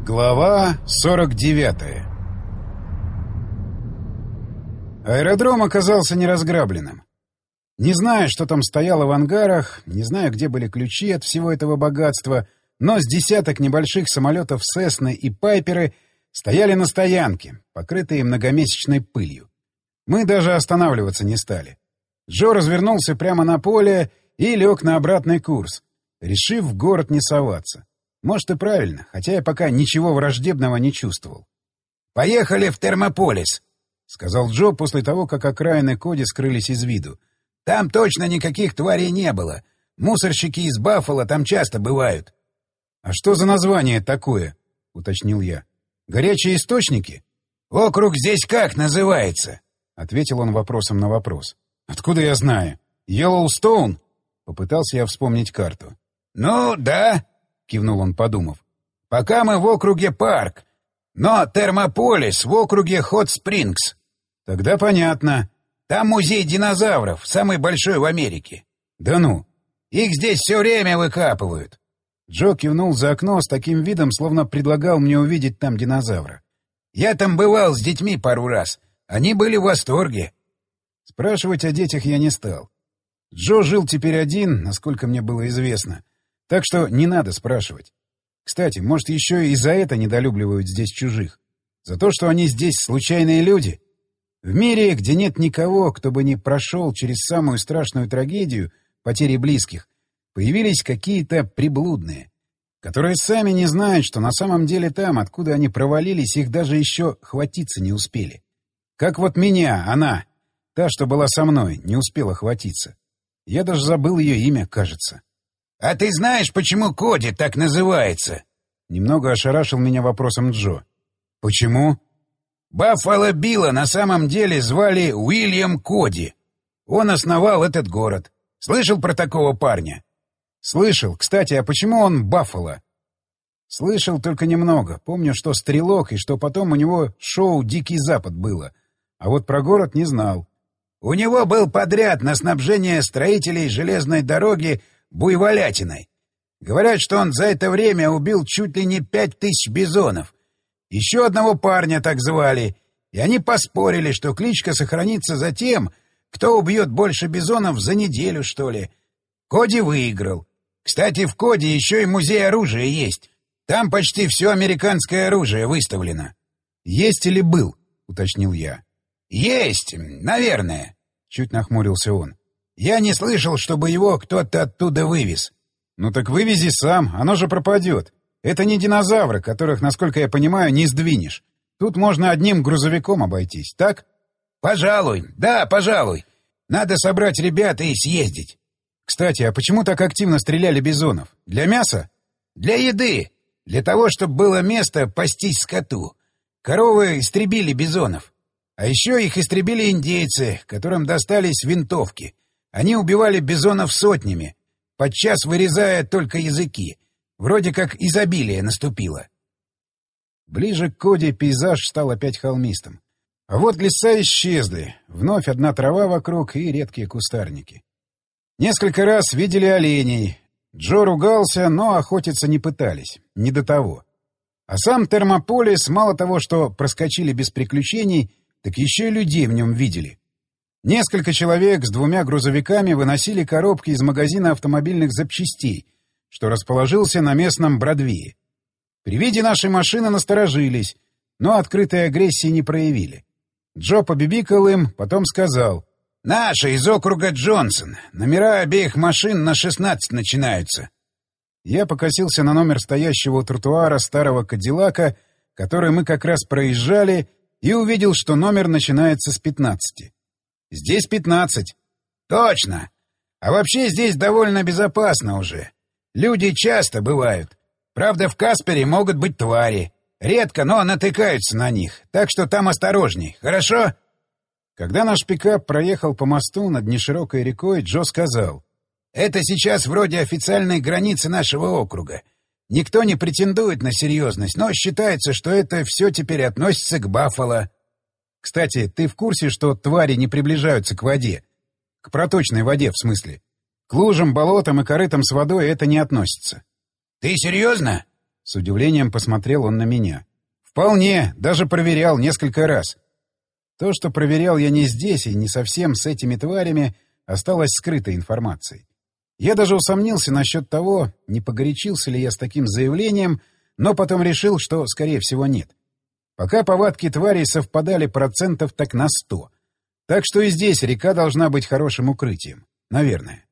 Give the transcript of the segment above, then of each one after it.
Глава 49. Аэродром оказался неразграбленным. Не знаю, что там стояло в ангарах, не знаю, где были ключи от всего этого богатства, но с десяток небольших самолетов «Сесны» и «Пайперы» стояли на стоянке, покрытые многомесячной пылью. Мы даже останавливаться не стали. Джо развернулся прямо на поле и лег на обратный курс, решив в город не соваться. Может, и правильно, хотя я пока ничего враждебного не чувствовал. «Поехали в Термополис», — сказал Джо после того, как окраины Коди скрылись из виду. «Там точно никаких тварей не было. Мусорщики из Баффало там часто бывают». «А что за название такое?» — уточнил я. «Горячие источники?» «Округ здесь как называется?» — ответил он вопросом на вопрос. «Откуда я знаю? Йеллоустоун?» — попытался я вспомнить карту. «Ну, да», — кивнул он, подумав. «Пока мы в округе Парк, но Термополис в округе Хот-Спрингс». «Тогда понятно. Там музей динозавров, самый большой в Америке». «Да ну!» «Их здесь все время выкапывают». Джо кивнул за окно с таким видом, словно предлагал мне увидеть там динозавра. «Я там бывал с детьми пару раз. Они были в восторге». Спрашивать о детях я не стал. Джо жил теперь один, насколько мне было известно. Так что не надо спрашивать. Кстати, может, еще и за это недолюбливают здесь чужих? За то, что они здесь случайные люди? В мире, где нет никого, кто бы не прошел через самую страшную трагедию, потери близких, появились какие-то приблудные, которые сами не знают, что на самом деле там, откуда они провалились, их даже еще хватиться не успели. Как вот меня, она, та, что была со мной, не успела хватиться. Я даже забыл ее имя, кажется. «А ты знаешь, почему Коди так называется?» Немного ошарашил меня вопросом Джо. «Почему?» «Баффало Билла на самом деле звали Уильям Коди. Он основал этот город. Слышал про такого парня?» «Слышал. Кстати, а почему он Баффало?» «Слышал только немного. Помню, что стрелок, и что потом у него шоу «Дикий Запад» было. А вот про город не знал». «У него был подряд на снабжение строителей железной дороги буйволятиной. Говорят, что он за это время убил чуть ли не 5000 бизонов. Еще одного парня так звали, и они поспорили, что кличка сохранится за тем, кто убьет больше бизонов за неделю, что ли. Коди выиграл. Кстати, в Коди еще и музей оружия есть. Там почти все американское оружие выставлено». «Есть или был?» — уточнил я. «Есть, наверное», — чуть нахмурился он. «Я не слышал, чтобы его кто-то оттуда вывез». «Ну так вывези сам, оно же пропадет. Это не динозавры, которых, насколько я понимаю, не сдвинешь. Тут можно одним грузовиком обойтись, так?» «Пожалуй, да, пожалуй. Надо собрать ребят и съездить». «Кстати, а почему так активно стреляли бизонов? Для мяса?» «Для еды. Для того, чтобы было место пастись скоту. Коровы истребили бизонов. А еще их истребили индейцы, которым достались винтовки. Они убивали бизонов сотнями, подчас вырезая только языки. Вроде как изобилие наступило». Ближе к Коди пейзаж стал опять холмистым. А вот леса исчезли, вновь одна трава вокруг и редкие кустарники. Несколько раз видели оленей. Джо ругался, но охотиться не пытались, не до того. А сам Термополис мало того, что проскочили без приключений, так еще и людей в нем видели. Несколько человек с 2 грузовиками выносили коробки из магазина автомобильных запчастей, что расположился на местном Бродвее. При виде нашей машины насторожились, но открытой агрессии не проявили. Джо побибикал им, потом сказал: «Наши из округа Джонсон. Номера обеих машин на 16 начинаются». Я покосился на номер стоящего у тротуара старого Кадиллака, который мы как раз проезжали, и увидел, что номер начинается с 15. «Здесь 15. «Точно. А вообще здесь довольно безопасно уже. Люди часто бывают. Правда, в Каспере могут быть твари. Редко, но натыкаются на них. Так что там осторожней. Хорошо?» Когда наш пикап проехал по мосту над неширокой рекой, Джо сказал: «Это сейчас вроде официальной границы нашего округа. Никто не претендует на серьезность, но считается, что это все теперь относится к Баффало». «Кстати, ты в курсе, что твари не приближаются к воде? К проточной воде, в смысле. К лужам, болотам и корытам с водой это не относится». «Ты серьезно?» С удивлением посмотрел он на меня. «Вполне, даже проверял несколько раз». То, что проверял я не здесь и не совсем с этими тварями, осталось скрытой информацией. Я даже усомнился насчет того, не погорячился ли я с таким заявлением, но потом решил, что, скорее всего, нет. Пока повадки тварей совпадали процентов так на 100. Так что и здесь река должна быть хорошим укрытием. Наверное.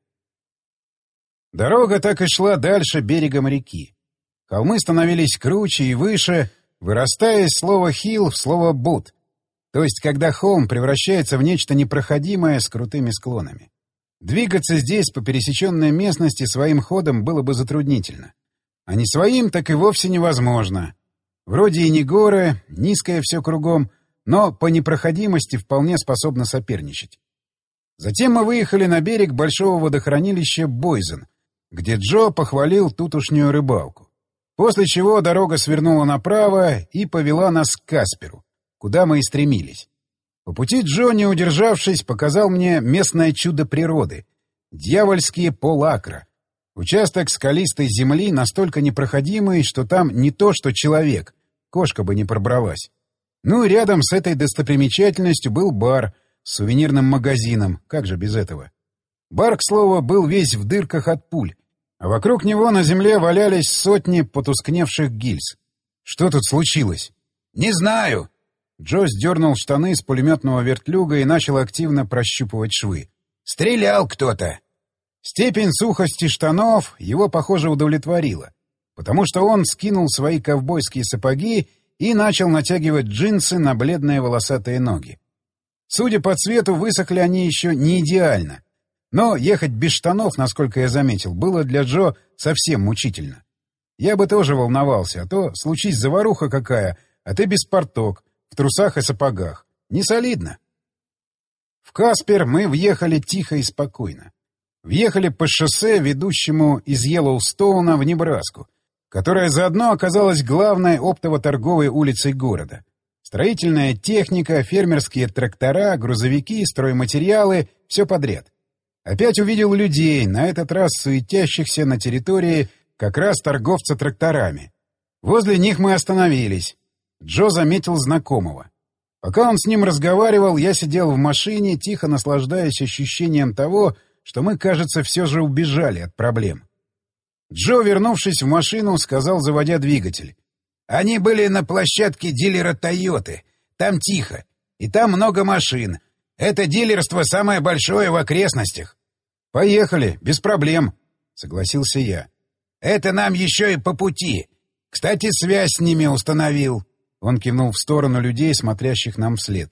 Дорога так и шла дальше берегом реки. Холмы становились круче и выше, вырастая из слова «хилл» в слово «бут», то есть когда холм превращается в нечто непроходимое с крутыми склонами. Двигаться здесь по пересеченной местности своим ходом было бы затруднительно. А не своим, так и вовсе невозможно. Вроде и не горы, низкое все кругом, но по непроходимости вполне способно соперничать. Затем мы выехали на берег большого водохранилища Бойзен, где Джо похвалил тутушнюю рыбалку. После чего дорога свернула направо и повела нас к Касперу, куда мы и стремились. По пути Джо, не удержавшись, показал мне местное чудо природы — дьявольские полакра. Участок скалистой земли настолько непроходимый, что там не то что человек, кошка бы не пробралась. Ну и рядом с этой достопримечательностью был бар с сувенирным магазином, как же без этого. Бар, к слову, был весь в дырках от пуль, а вокруг него на земле валялись сотни потускневших гильз. Что тут случилось? «Не знаю». Джо сдернул штаны с пулеметного вертлюга и начал активно прощупывать швы. «Стрелял кто-то». Степень сухости штанов его, похоже, удовлетворила, потому что он скинул свои ковбойские сапоги и начал натягивать джинсы на бледные волосатые ноги. Судя по цвету, высохли они еще не идеально, но ехать без штанов, насколько я заметил, было для Джо совсем мучительно. Я бы тоже волновался, а то случись заваруха какая, а ты без порток, в трусах и сапогах. Не солидно. В Каспер мы въехали тихо и спокойно. Въехали по шоссе, ведущему из Йеллоустоуна в Небраску, которая заодно оказалась главной оптово-торговой улицей города. Строительная техника, фермерские трактора, грузовики, стройматериалы — все подряд. Опять увидел людей, на этот раз суетящихся на территории как раз торговца тракторами. Возле них мы остановились. Джо заметил знакомого. Пока он с ним разговаривал, я сидел в машине, тихо наслаждаясь ощущением того, что мы, кажется, все же убежали от проблем. Джо, вернувшись в машину, сказал, заводя двигатель: «Они были на площадке дилера «Тойоты». Там тихо. И там много машин. Это дилерство самое большое в окрестностях». «Поехали, без проблем», — согласился я. «Это нам еще и по пути. Кстати, связь с ними установил». Он кивнул в сторону людей, смотрящих нам вслед.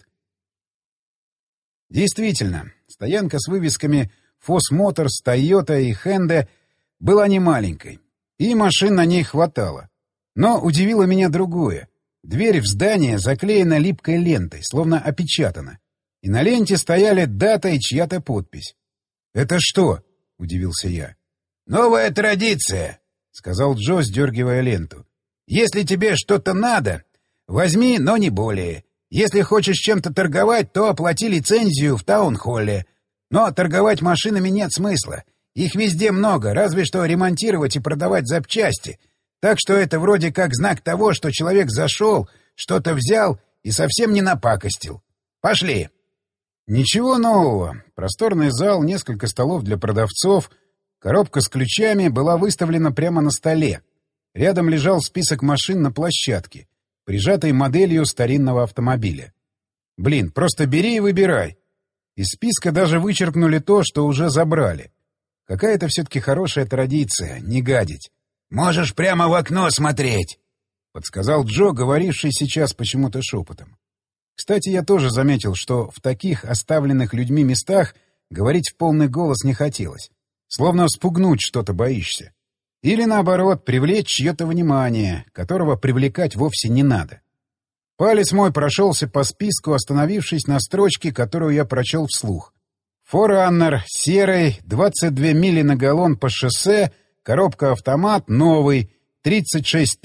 Действительно, стоянка с вывесками «Фос Моторс», «Тойота» и «Хенде» была немаленькой, и машин на ней хватало. Но удивило меня другое. Дверь в здание заклеена липкой лентой, словно опечатана. И на ленте стояли дата и чья-то подпись. «Это что?» — удивился я. «Новая традиция», — сказал Джо, сдергивая ленту. «Если тебе что-то надо, возьми, но не более. Если хочешь чем-то торговать, то оплати лицензию в таунхолле. Но торговать машинами нет смысла. Их везде много, разве что ремонтировать и продавать запчасти. Так что это вроде как знак того, что человек зашел, что-то взял и совсем не напакостил. Пошли». Ничего нового. Просторный зал, несколько столов для продавцов, коробка с ключами была выставлена прямо на столе. Рядом лежал список машин на площадке, прижатой моделью старинного автомобиля. Блин, просто бери и выбирай. Из списка даже вычеркнули то, что уже забрали. Какая-то все-таки хорошая традиция — не гадить. «Можешь прямо в окно смотреть», — подсказал Джо, говоривший сейчас почему-то шепотом. Кстати, я тоже заметил, что в таких оставленных людьми местах говорить в полный голос не хотелось. Словно спугнуть что-то боишься. Или, наоборот, привлечь чье-то внимание, которого привлекать вовсе не надо. Палец мой прошелся по списку, остановившись на строчке, которую я прочел вслух. «Фораннер, серый, 22 мили на галлон по шоссе, коробка-автомат, новый, $36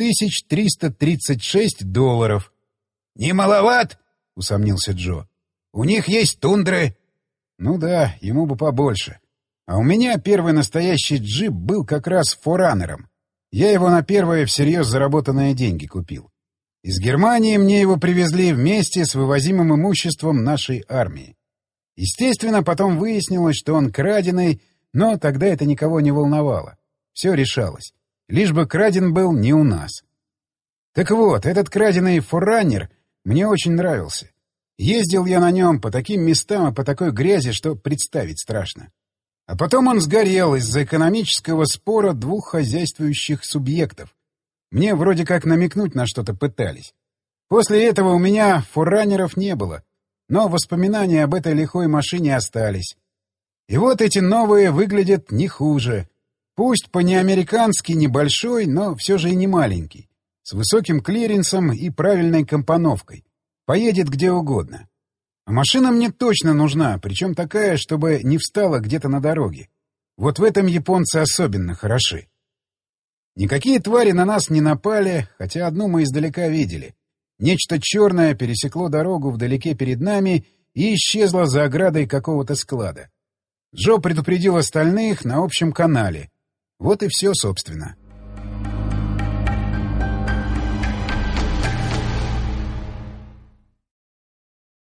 336». «Не маловат?» — усомнился Джо. «У них есть тундры». «Ну да, ему бы побольше. А у меня первый настоящий джип был как раз форанером. Я его на первые всерьез заработанные деньги купил. Из Германии мне его привезли вместе с вывозимым имуществом нашей армии. Естественно, потом выяснилось, что он краденый, но тогда это никого не волновало. Все решалось. Лишь бы краден был не у нас. Так вот, этот краденый форранер мне очень нравился. Ездил я на нем по таким местам и по такой грязи, что представить страшно. А потом он сгорел из-за экономического спора двух хозяйствующих субъектов. Мне вроде как намекнуть на что-то пытались. После этого у меня форранеров не было, но воспоминания об этой лихой машине остались. И вот эти новые выглядят не хуже. Пусть по-неамерикански небольшой, но все же и не маленький. С высоким клиренсом и правильной компоновкой. Поедет где угодно. А машина мне точно нужна, причем такая, чтобы не встала где-то на дороге. Вот в этом японцы особенно хороши. Никакие твари на нас не напали, хотя одну мы издалека видели. Нечто черное пересекло дорогу вдалеке перед нами и исчезло за оградой какого-то склада. Джо предупредил остальных на общем канале. Вот и все, собственно.